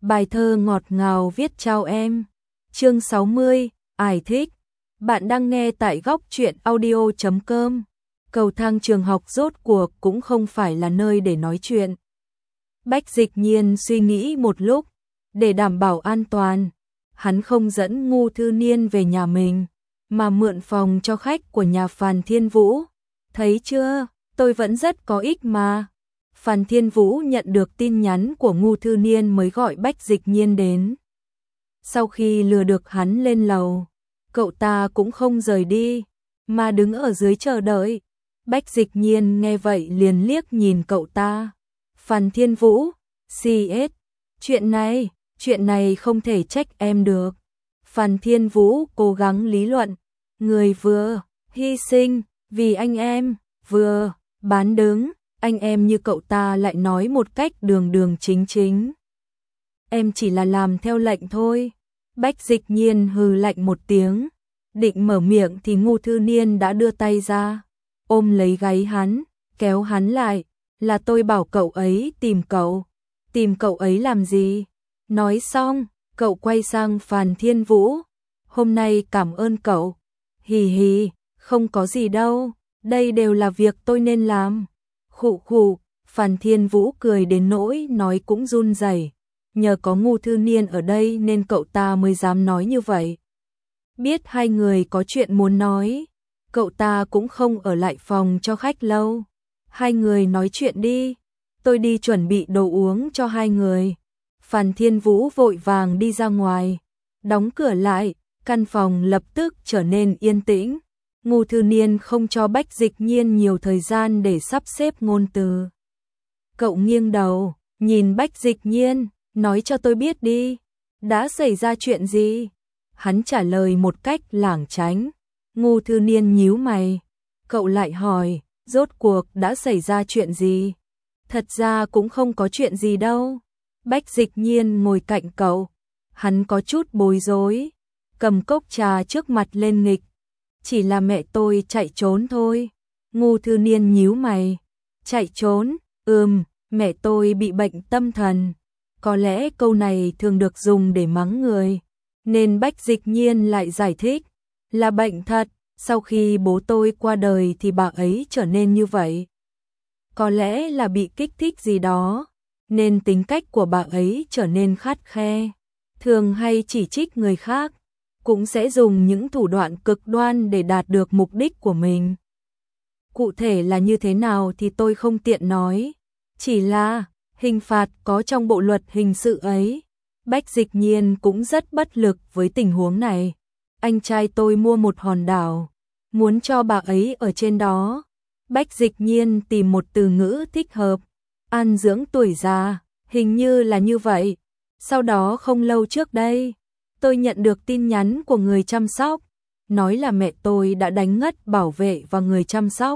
Bài thơ ngọt ngào viết chào em. Chương 60, Ải thích. Bạn đang nghe tại góc truyện audio.com. Cầu thang trường học rốt cuộc cũng không phải là nơi để nói chuyện. Bách Dịch Nhiên suy nghĩ một lúc, để đảm bảo an toàn, hắn không dẫn Ngô Thư Niên về nhà mình, mà mượn phòng cho khách của nhà Phàn Thiên Vũ. Thấy chưa, tôi vẫn rất có ích mà. Phàn Thiên Vũ nhận được tin nhắn của Ngô Thư Niên mới gọi Bách Dịch Nhiên đến. Sau khi lừa được hắn lên lầu, cậu ta cũng không rời đi, mà đứng ở dưới chờ đợi. Bách Dịch Nhiên nghe vậy liền liếc nhìn cậu ta. Phàn Thiên Vũ, CS, chuyện này không thể trách em được. Phàn Thiên Vũ cố gắng lý luận, người vừa hy sinh vì anh em, vừa bán đứng anh em như cậu ta lại nói một cách đường đường chính chính. Em chỉ là làm theo lệnh thôi. Bách Dịch Nhiên hừ lạnh một tiếng, định mở miệng thì Ngô Thư Niên đã đưa tay ra, ôm lấy gáy hắn, kéo hắn lại, là tôi bảo cậu ấy tìm cậu ấy làm gì? Nói xong, cậu quay sang Phàn Thiên Vũ, hôm nay cảm ơn cậu. Hì hì, không có gì đâu, đây đều là việc tôi nên làm. Khụ khụ, Phàn Thiên Vũ cười đến nỗi nói cũng run rẩy. Nhờ có Ngô Thư Niên ở đây nên cậu ta mới dám nói như vậy. Biết hai người có chuyện muốn nói, cậu ta cũng không ở lại phòng cho khách lâu. Hai người nói chuyện đi, tôi đi chuẩn bị đồ uống cho hai người. Phàn Thiên Vũ vội vàng đi ra ngoài, đóng cửa lại, căn phòng lập tức trở nên yên tĩnh. Ngô Thư Niên không cho Bách Dịch Nhiên nhiều thời gian để sắp xếp ngôn từ. Cậu nghiêng đầu, nhìn Bách Dịch Nhiên, nói cho tôi biết đi, đã xảy ra chuyện gì? Hắn trả lời một cách lảng tránh. Ngô Thư Niên nhíu mày, cậu lại hỏi, rốt cuộc đã xảy ra chuyện gì? Thật ra cũng không có chuyện gì đâu. Bách Dịch Nhiên ngồi cạnh cậu, hắn có chút bối rối, cầm cốc trà trước mặt lên nghịch. Chỉ là mẹ tôi chạy trốn thôi. Ngô Thư Niên nhíu mày, chạy trốn? Mẹ tôi bị bệnh tâm thần. Có lẽ câu này thường được dùng để mắng người, nên Bách Dịch Nhiên lại giải thích, là bệnh thật, sau khi bố tôi qua đời thì bà ấy trở nên như vậy. Có lẽ là bị kích thích gì đó, nên tính cách của bà ấy trở nên khắt khe, thường hay chỉ trích người khác, cũng sẽ dùng những thủ đoạn cực đoan để đạt được mục đích của mình. Cụ thể là như thế nào thì tôi không tiện nói, chỉ là hình phạt có trong bộ luật hình sự ấy. Bách Dịch Nhiên cũng rất bất lực với tình huống này. Anh trai tôi mua một hòn đảo, muốn cho bà ấy ở trên đó. Bách Dịch Nhiên tìm một từ ngữ thích hợp, an dưỡng tuổi già, hình như là như vậy. Sau đó không lâu trước đây, tôi nhận được tin nhắn của người chăm sóc, nói là mẹ tôi đã đánh ngất bảo vệ và người chăm sóc,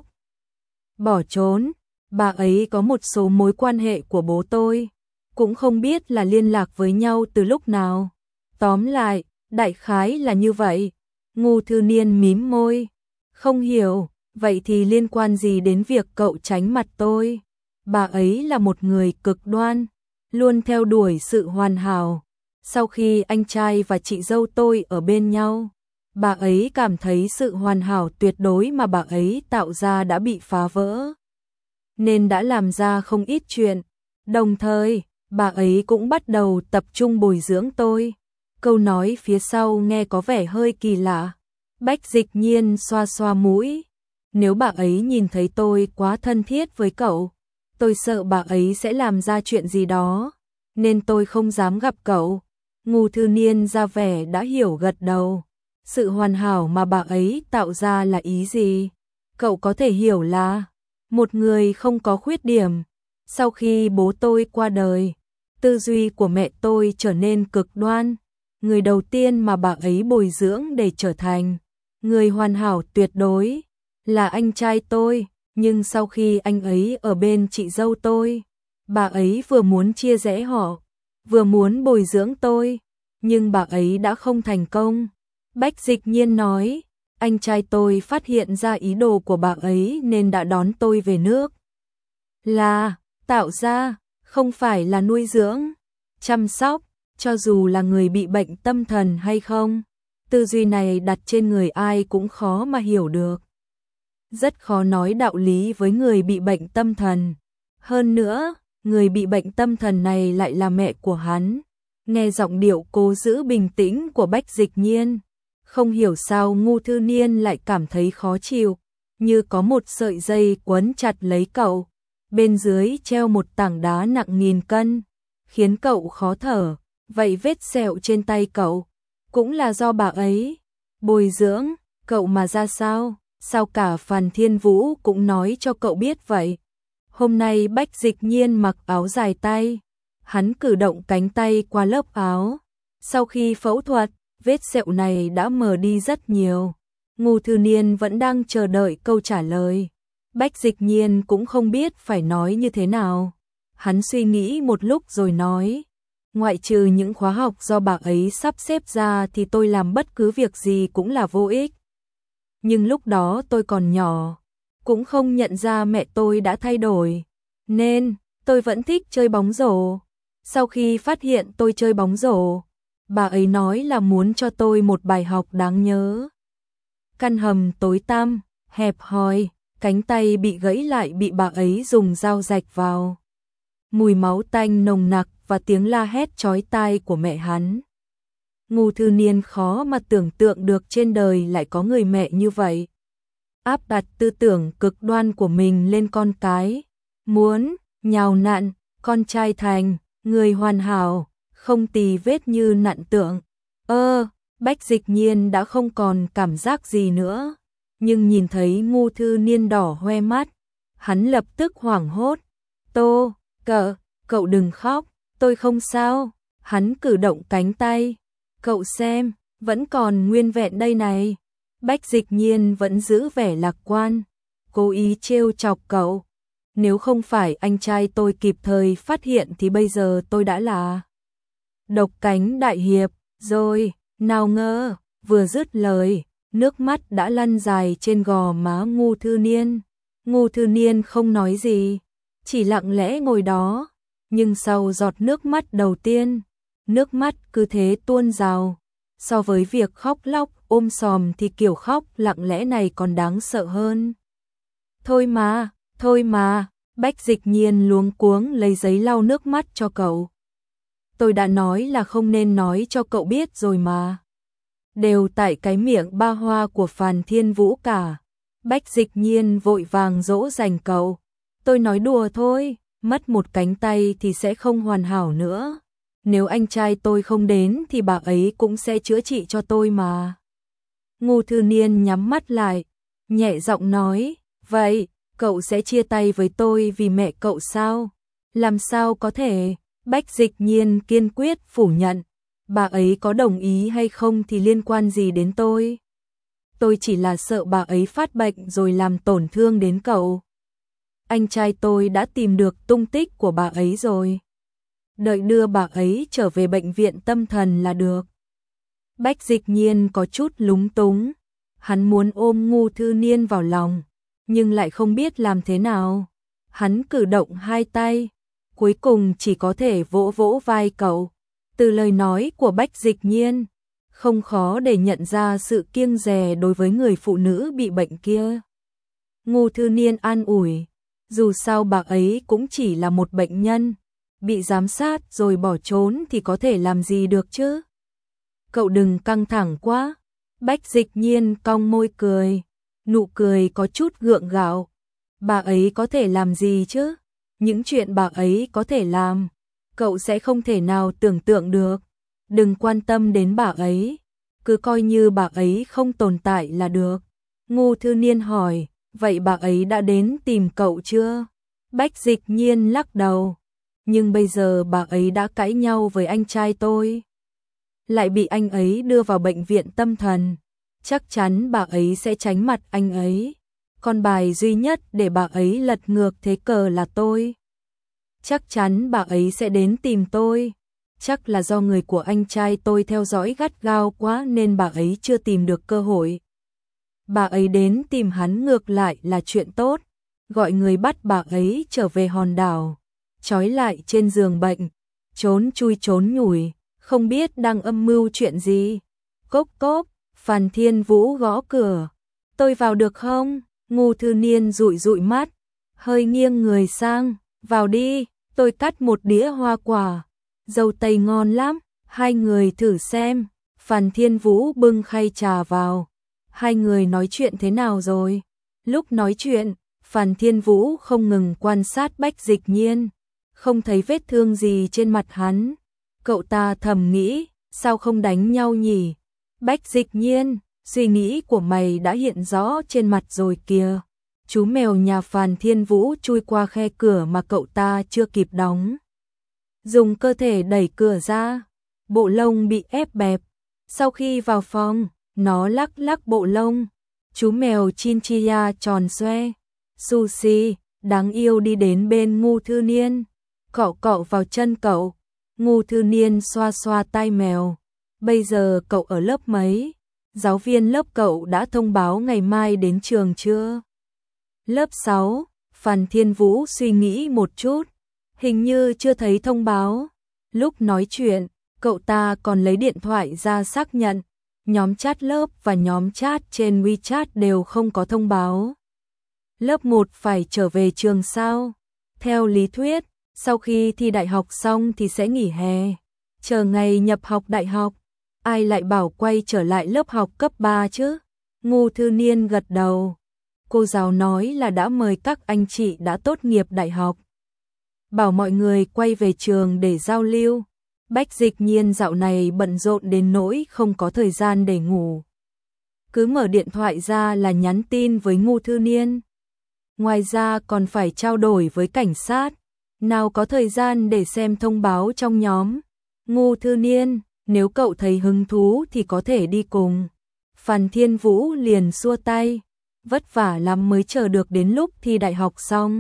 bỏ trốn. Bà ấy có một số mối quan hệ của bố tôi, cũng không biết là liên lạc với nhau từ lúc nào. Tóm lại, đại khái là như vậy. Ngô Thư Niên mím môi, không hiểu, vậy thì liên quan gì đến việc cậu tránh mặt tôi? Bà ấy là một người cực đoan, luôn theo đuổi sự hoàn hảo. Sau khi anh trai và chị dâu tôi ở bên nhau, bà ấy cảm thấy sự hoàn hảo tuyệt đối mà bà ấy tạo ra đã bị phá vỡ, nên đã làm ra không ít chuyện. Đồng thời, bà ấy cũng bắt đầu tập trung bồi dưỡng tôi. Câu nói phía sau nghe có vẻ hơi kỳ lạ. Bách Dịch Nhiên xoa xoa mũi. Nếu bà ấy nhìn thấy tôi quá thân thiết với cậu, tôi sợ bà ấy sẽ làm ra chuyện gì đó, nên tôi không dám gặp cậu. Ngô Thư Niên ra vẻ đã hiểu gật đầu. Sự hoàn hảo mà bà ấy tạo ra là ý gì? Cậu có thể hiểu là một người không có khuyết điểm. Sau khi bố tôi qua đời, tư duy của mẹ tôi trở nên cực đoan. Người đầu tiên mà bà ấy bồi dưỡng để trở thành người hoàn hảo tuyệt đối là anh trai tôi. Nhưng sau khi anh ấy ở bên chị dâu tôi, bà ấy vừa muốn chia rẽ họ, vừa muốn bồi dưỡng tôi, nhưng bà ấy đã không thành công. Bách Dịch Nhiên nói, anh trai tôi phát hiện ra ý đồ của bà ấy nên đã đón tôi về nước. Là tạo ra, không phải là nuôi dưỡng, chăm sóc. cho dù là người bị bệnh tâm thần hay không. Tư duy này đặt trên người ai cũng khó mà hiểu được. Rất khó nói đạo lý với người bị bệnh tâm thần. Hơn nữa, người bị bệnh tâm thần này lại là mẹ của hắn. Nghe giọng điệu cố giữ bình tĩnh của Bách Dịch Nhiên, không hiểu sao Ngô Thư Niên lại cảm thấy khó chịu, như có một sợi dây quấn chặt lấy cậu, bên dưới treo một tảng đá nặng nghìn cân, khiến cậu khó thở. Vậy vết sẹo trên tay cậu cũng là do bà ấy bồi dưỡng cậu mà ra sao? Sao cả Phàn Thiên Vũ cũng nói cho cậu biết vậy? Hôm nay Bách Dịch Nhiên mặc áo dài tay, hắn cử động cánh tay qua lớp áo. Sau khi phẫu thuật, vết sẹo này đã mờ đi rất nhiều. Ngô Thư Niên vẫn đang chờ đợi câu trả lời. Bách Dịch Nhiên cũng không biết phải nói như thế nào. Hắn suy nghĩ một lúc rồi nói, ngoại trừ những khóa học do bà ấy sắp xếp ra thì tôi làm bất cứ việc gì cũng là vô ích. Nhưng lúc đó tôi còn nhỏ, cũng không nhận ra mẹ tôi đã thay đổi, nên tôi vẫn thích chơi bóng rổ. Sau khi phát hiện tôi chơi bóng rổ, bà ấy nói là muốn cho tôi một bài học đáng nhớ. Căn hầm tối tăm, hẹp hòi, cánh tay bị gãy lại bị bà ấy dùng dao rạch vào. Mùi máu tanh nồng nặc và tiếng la hét chói tai của mẹ hắn. Ngô Thư Niên khó mà tưởng tượng được trên đời lại có người mẹ như vậy. Áp đặt tư tưởng cực đoan của mình lên con cái, muốn nhào nặn con trai thành người hoàn hảo, không tì vết như nặn tượng. Bách Dịch Nhiên đã không còn cảm giác gì nữa, nhưng nhìn thấy Ngô Thư Niên đỏ hoe mắt, hắn lập tức hoảng hốt. Cậu đừng khóc, tôi không sao. Hắn cử động cánh tay, cậu xem, vẫn còn nguyên vẹn đây này. Bách Dịch Nhiên vẫn giữ vẻ lạc quan, cố ý trêu chọc cậu. Nếu không phải anh trai tôi kịp thời phát hiện thì bây giờ tôi đã là Độc Cánh Đại Hiệp rồi. Nào ngờ, vừa dứt lời, nước mắt đã lăn dài trên gò má Ngô Thư Niên. Ngô Thư Niên không nói gì, chỉ lặng lẽ ngồi đó. Nhưng sau giọt nước mắt đầu tiên, nước mắt cứ thế tuôn rào. So với việc khóc lóc ôm sòm thì kiểu khóc lặng lẽ này còn đáng sợ hơn. Thôi mà, Bách Dịch Nhiên luống cuống lấy giấy lau nước mắt cho cậu. Tôi đã nói là không nên nói cho cậu biết rồi mà. Đều tại cái miệng ba hoa của Phàn Thiên Vũ cả. Bách Dịch Nhiên vội vàng dỗ dành cậu. Tôi nói đùa thôi, mất một cánh tay thì sẽ không hoàn hảo nữa. Nếu anh trai tôi không đến thì bà ấy cũng sẽ chữa trị cho tôi mà. Ngô Thư Niên nhắm mắt lại, nhẹ giọng nói, vậy, cậu sẽ chia tay với tôi vì mẹ cậu sao? Làm sao có thể? Bách Dịch Nhiên kiên quyết phủ nhận, bà ấy có đồng ý hay không thì liên quan gì đến tôi? Tôi chỉ là sợ bà ấy phát bệnh rồi làm tổn thương đến cậu. Anh trai tôi đã tìm được tung tích của bà ấy rồi. Đợi đưa bà ấy trở về bệnh viện tâm thần là được. Bách Dịch Nhiên có chút lúng túng. Hắn muốn ôm Ngô Thư Niên vào lòng, nhưng lại không biết làm thế nào. Hắn cử động hai tay, cuối cùng chỉ có thể vỗ vỗ vai cậu. Từ lời nói của Bách Dịch Nhiên, không khó để nhận ra sự kiêng dè đối với người phụ nữ bị bệnh kia. Ngô Thư Niên an ủi, dù sao bà ấy cũng chỉ là một bệnh nhân, bị giám sát rồi bỏ trốn thì có thể làm gì được chứ? Cậu đừng căng thẳng quá. Bách Dịch Nhiên cong môi cười, nụ cười có chút gượng gạo. Bà ấy có thể làm gì chứ? Những chuyện bà ấy có thể làm, cậu sẽ không thể nào tưởng tượng được. Đừng quan tâm đến bà ấy, cứ coi như bà ấy không tồn tại là được. Ngô Thư Niên hỏi, vậy bà ấy đã đến tìm cậu chưa? Bách Dịch Nhiên lắc đầu, nhưng bây giờ bà ấy đã cãi nhau với anh trai tôi, lại bị anh ấy đưa vào bệnh viện tâm thần. Chắc chắn bà ấy sẽ tránh mặt anh ấy. Con bài duy nhất để bà ấy lật ngược thế cờ là tôi. Chắc chắn bà ấy sẽ đến tìm tôi. Chắc là do người của anh trai tôi theo dõi gắt gao quá nên bà ấy chưa tìm được cơ hội. Bà ấy đến tìm hắn ngược lại là chuyện tốt. Gọi người bắt bà ấy trở về hòn đảo, trói lại trên giường bệnh, trốn chui trốn nhủi, không biết đang âm mưu chuyện gì. Cốp cốp, Phan Thiên Vũ gõ cửa. Tôi vào được không? Ngô Thư Niên dụi dụi mắt, hơi nghiêng người sang. Vào đi, tôi cắt một đĩa hoa quả. Dâu tây ngon lắm, hai người thử xem. Phan Thiên Vũ bưng khay trà vào. Hai người nói chuyện thế nào rồi? Lúc nói chuyện, Phan Thiên Vũ không ngừng quan sát Bách Dịch Nhiên, không thấy vết thương gì trên mặt hắn. Cậu ta thầm nghĩ, sao không đánh nhau nhỉ? Bách Dịch Nhiên, suy nghĩ của mày đã hiện rõ trên mặt rồi kìa. Chú mèo nhà Phan Thiên Vũ chui qua khe cửa mà cậu ta chưa kịp đóng. Dùng cơ thể đẩy cửa ra, bộ lông bị ép bẹp. Sau khi vào phòng, nó lắc lắc bộ lông. Chú mèo Chinchilla tròn xoe, Sushi, đáng yêu đi đến bên Ngô Thư Niên, cọ cọ vào chân cậu. Ngô Thư Niên xoa xoa tai mèo. Bây giờ cậu ở lớp mấy? Giáo viên lớp cậu đã thông báo ngày mai đến trường chưa? Lớp 6, Phan Thiên Vũ suy nghĩ một chút, hình như chưa thấy thông báo. Lúc nói chuyện, cậu ta còn lấy điện thoại ra xác nhận, nhóm chat lớp và nhóm chat trên WeChat đều không có thông báo. Lớp 1 phải trở về trường sao? Theo lý thuyết, sau khi thi đại học xong thì sẽ nghỉ hè, chờ ngày nhập học đại học. Ai lại bảo quay trở lại lớp học cấp 3 chứ? Ngô Thư Niên gật đầu. Cô giáo nói là đã mời các anh chị đã tốt nghiệp đại học, bảo mọi người quay về trường để giao lưu. Bách Dịch Nhiên dạo này bận rộn đến nỗi không có thời gian để ngủ. Cứ mở điện thoại ra là nhắn tin với Ngô Thư Niên. Ngoài ra còn phải trao đổi với cảnh sát, nào có thời gian để xem thông báo trong nhóm. Ngô Thư Niên, nếu cậu thấy hứng thú thì có thể đi cùng. Phan Thiên Vũ liền xua tay, vất vả lắm mới chờ được đến lúc thi đại học xong.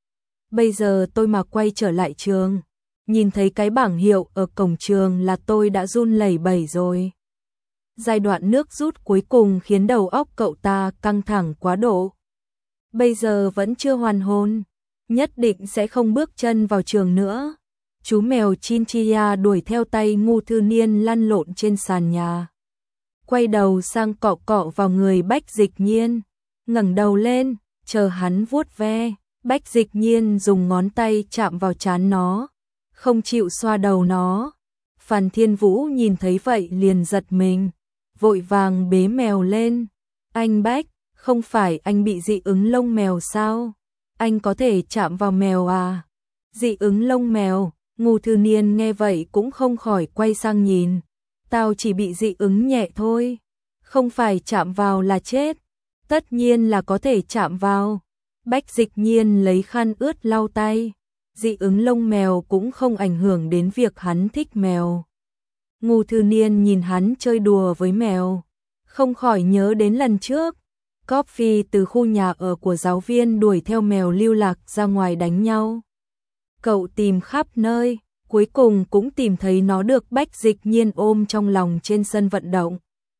Bây giờ tôi mà quay trở lại trường, nhìn thấy cái bảng hiệu ở cổng trường là tôi đã run lẩy bẩy rồi. Giai đoạn nước rút cuối cùng khiến đầu óc cậu ta căng thẳng quá độ. Bây giờ vẫn chưa hoàn hồn, nhất định sẽ không bước chân vào trường nữa. Chú mèo Chinchilla đuổi theo tay Ngô Thư Niên lăn lộn trên sàn nhà. Quay đầu sang cọ cọ vào người Bách Dịch Nhiên, ngẩng đầu lên, chờ hắn vuốt ve. Bách Dịch Nhiên dùng ngón tay chạm vào trán nó, không chịu xoa đầu nó. Phan Thiên Vũ nhìn thấy vậy liền giật mình, vội vàng bế mèo lên. Anh Bách, không phải anh bị dị ứng lông mèo sao? Anh có thể chạm vào mèo à? Dị ứng lông mèo? Ngô Thư Niên nghe vậy cũng không khỏi quay sang nhìn. Tao chỉ bị dị ứng nhẹ thôi, không phải chạm vào là chết. Tất nhiên là có thể chạm vào. Bách Dịch Nhiên lấy khăn ướt lau tay. Dị ứng lông mèo cũng không ảnh hưởng đến việc hắn thích mèo. Ngô Thư Niên nhìn hắn chơi đùa với mèo, không khỏi nhớ đến lần trước. Coffee từ khu nhà ở của giáo viên đuổi theo mèo lưu lạc ra ngoài đánh nhau. Cậu tìm khắp nơi, cuối cùng cũng tìm thấy nó được Bách Dịch Nhiên ôm trong lòng trên sân vận động.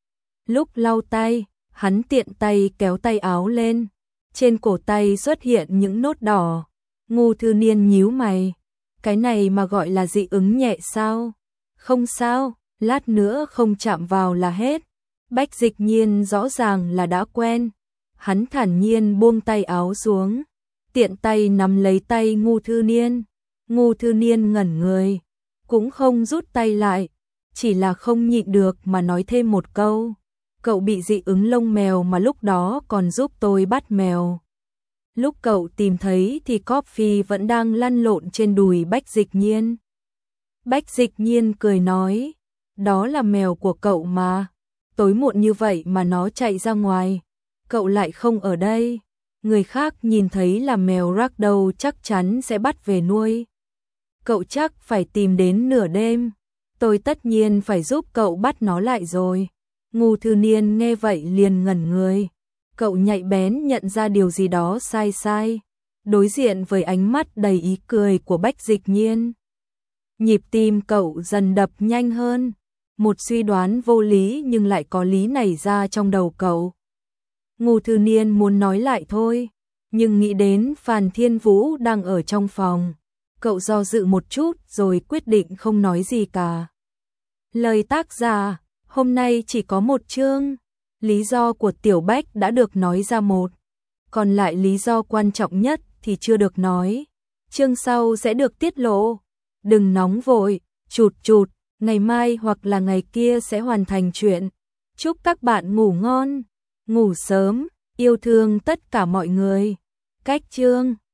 Lúc lau tay, hắn tiện tay kéo tay áo lên, trên cổ tay xuất hiện những nốt đỏ. Ngô Thư Niên nhíu mày, cái này mà gọi là dị ứng nhẹ sao? Không sao, lát nữa không chạm vào là hết. Bách Dịch Nhiên rõ ràng là đã quen. Hắn thản nhiên buông tay áo xuống, tiện tay nắm lấy tay Ngô Thư Niên. Ngô Thư Niên ngẩn người, cũng không rút tay lại, chỉ là không nhịn được mà nói thêm một câu. Cậu bị dị ứng lông mèo mà lúc đó còn giúp tôi bắt mèo. Lúc cậu tìm thấy thì Coffee vẫn đang lăn lộn trên đùi Bách Dịch Nhiên. Bách Dịch Nhiên cười nói, đó là mèo của cậu mà. Tối muộn như vậy mà nó chạy ra ngoài, cậu lại không ở đây. Người khác nhìn thấy là mèo Ragdoll chắc chắn sẽ bắt về nuôi. Cậu chắc phải tìm đến nửa đêm. Tôi tất nhiên phải giúp cậu bắt nó lại rồi. Ngô Thư Niên nghe vậy liền ngẩn người. Cậu nhạy bén nhận ra điều gì đó sai sai, đối diện với ánh mắt đầy ý cười của Bách Dịch Nhiên. Nhịp tim cậu dần đập nhanh hơn, một suy đoán vô lý nhưng lại có lý nảy ra trong đầu cậu. Ngô Thư Niên muốn nói lại thôi, nhưng nghĩ đến Phan Thiên Vũ đang ở trong phòng, cậu do dự một chút rồi quyết định không nói gì cả. Lời tác giả, hôm nay chỉ có một chương. Lý do của Tiểu Bách đã được nói ra một, còn lại lý do quan trọng nhất thì chưa được nói. Chương sau sẽ được tiết lộ. Đừng nóng vội, chụt chụt, ngày mai hoặc là ngày kia sẽ hoàn thành chuyện. Chúc các bạn ngủ ngon, ngủ sớm, yêu thương tất cả mọi người. Cách chương